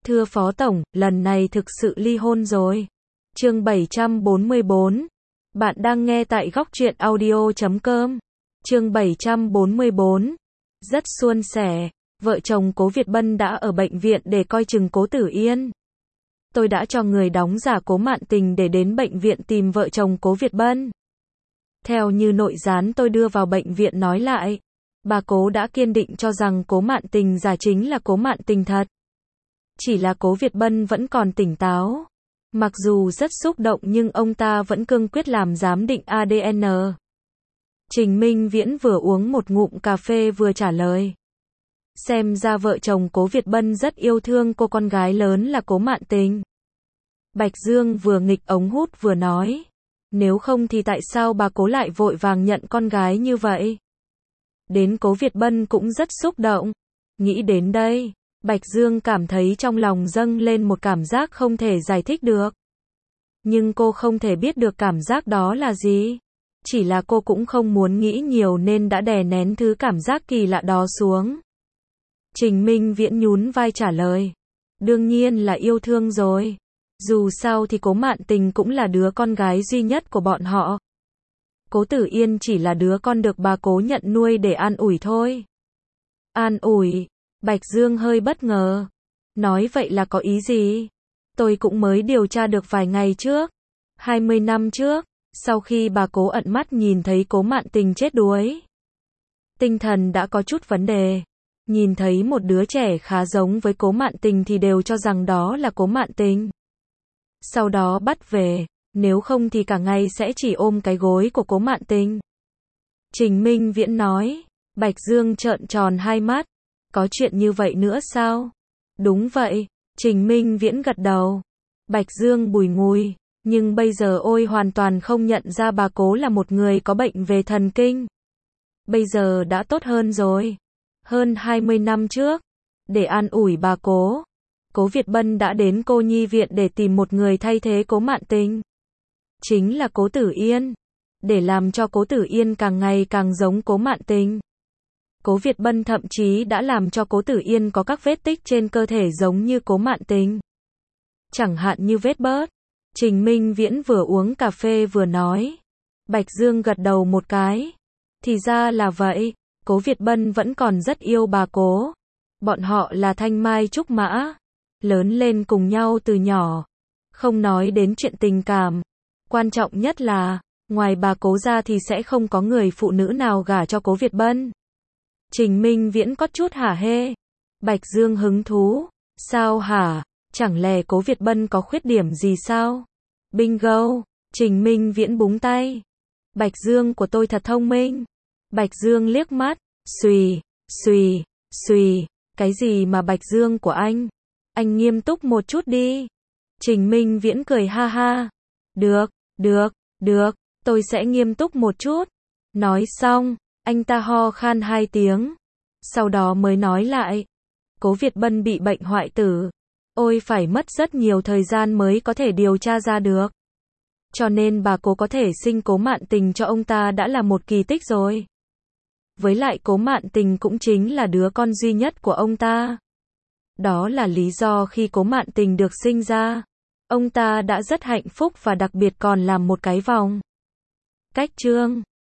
Thưa Phó Tổng, lần này thực sự ly hôn rồi. Chương 744. Bạn đang nghe tại góc truyện audio.com. Chương 744. Rất suôn sẻ. Vợ chồng Cố Việt Bân đã ở bệnh viện để coi chừng Cố Tử Yên. Tôi đã cho người đóng giả Cố Mạn Tình để đến bệnh viện tìm vợ chồng Cố Việt Bân. Theo như nội gián tôi đưa vào bệnh viện nói lại, bà Cố đã kiên định cho rằng Cố Mạn Tình giả chính là Cố Mạn Tình thật. Chỉ là Cố Việt Bân vẫn còn tỉnh táo. Mặc dù rất xúc động nhưng ông ta vẫn cương quyết làm giám định ADN. Trình Minh Viễn vừa uống một ngụm cà phê vừa trả lời. Xem ra vợ chồng Cố Việt Bân rất yêu thương cô con gái lớn là Cố Mạn Tình. Bạch Dương vừa nghịch ống hút vừa nói. Nếu không thì tại sao bà Cố lại vội vàng nhận con gái như vậy? Đến Cố Việt Bân cũng rất xúc động. Nghĩ đến đây, Bạch Dương cảm thấy trong lòng dâng lên một cảm giác không thể giải thích được. Nhưng cô không thể biết được cảm giác đó là gì. Chỉ là cô cũng không muốn nghĩ nhiều nên đã đè nén thứ cảm giác kỳ lạ đó xuống. Trình Minh Viễn nhún vai trả lời. Đương nhiên là yêu thương rồi. Dù sao thì Cố Mạn Tình cũng là đứa con gái duy nhất của bọn họ. Cố Tử Yên chỉ là đứa con được bà Cố nhận nuôi để an ủi thôi. An ủi? Bạch Dương hơi bất ngờ. Nói vậy là có ý gì? Tôi cũng mới điều tra được vài ngày trước. 20 năm trước, sau khi bà Cố ẩn mắt nhìn thấy Cố Mạn Tình chết đuối. Tinh thần đã có chút vấn đề. Nhìn thấy một đứa trẻ khá giống với Cố Mạn Tình thì đều cho rằng đó là Cố Mạn Tình. Sau đó bắt về, nếu không thì cả ngày sẽ chỉ ôm cái gối của Cố Mạn Tình. Trình Minh Viễn nói. Bạch Dương trợn tròn hai mắt. Có chuyện như vậy nữa sao? Đúng vậy, Trình Minh Viễn gật đầu. Bạch Dương bùi ngùi, nhưng bây giờ ôi hoàn toàn không nhận ra bà Cố là một người có bệnh về thần kinh. Bây giờ đã tốt hơn rồi. Hơn 20 năm trước, để an ủi bà Cố, Cố Việt Bân đã đến cô nhi viện để tìm một người thay thế Cố Mạn Tình. Chính là Cố Tử Yên. Để làm cho Cố Tử Yên càng ngày càng giống Cố Mạn Tình. Cố Việt Bân thậm chí đã làm cho Cố Tử Yên có các vết tích trên cơ thể giống như Cố Mạn Tình. Chẳng hạn như vết bớt. Trình Minh Viễn vừa uống cà phê vừa nói. Bạch Dương gật đầu một cái. Thì ra là vậy, Cố Việt Bân vẫn còn rất yêu bà Cố. Bọn họ là thanh mai trúc mã. Lớn lên cùng nhau từ nhỏ. Không nói đến chuyện tình cảm. Quan trọng nhất là, ngoài bà Cố ra thì sẽ không có người phụ nữ nào gả cho Cố Việt Bân. Trình Minh Viễn có chút hả hê. Bạch Dương hứng thú. Sao hả? Chẳng lẽ Cố Việt Bân có khuyết điểm gì sao? Bingo. Trình Minh Viễn búng tay. Bạch Dương của tôi thật thông minh. Bạch Dương liếc mắt. Xùy, xùy, xùy. Cái gì mà Bạch Dương của anh? Anh nghiêm túc một chút đi. Trình Minh Viễn cười ha ha. Được, được, được. Tôi sẽ nghiêm túc một chút. Nói xong, anh ta ho khan 2 tiếng. Sau đó mới nói lại. Cố Việt Bân bị bệnh hoại tử. Ôi phải mất rất nhiều thời gian mới có thể điều tra ra được. Cho nên bà Cố có thể sinh Cố Mạn Tình cho ông ta đã là một kỳ tích rồi. Với lại Cố Mạn Tình cũng chính là đứa con duy nhất của ông ta. Đó là lý do khi Cố Mạn Tình được sinh ra, ông ta đã rất hạnh phúc và đặc biệt còn làm một cái vòng. Cách chương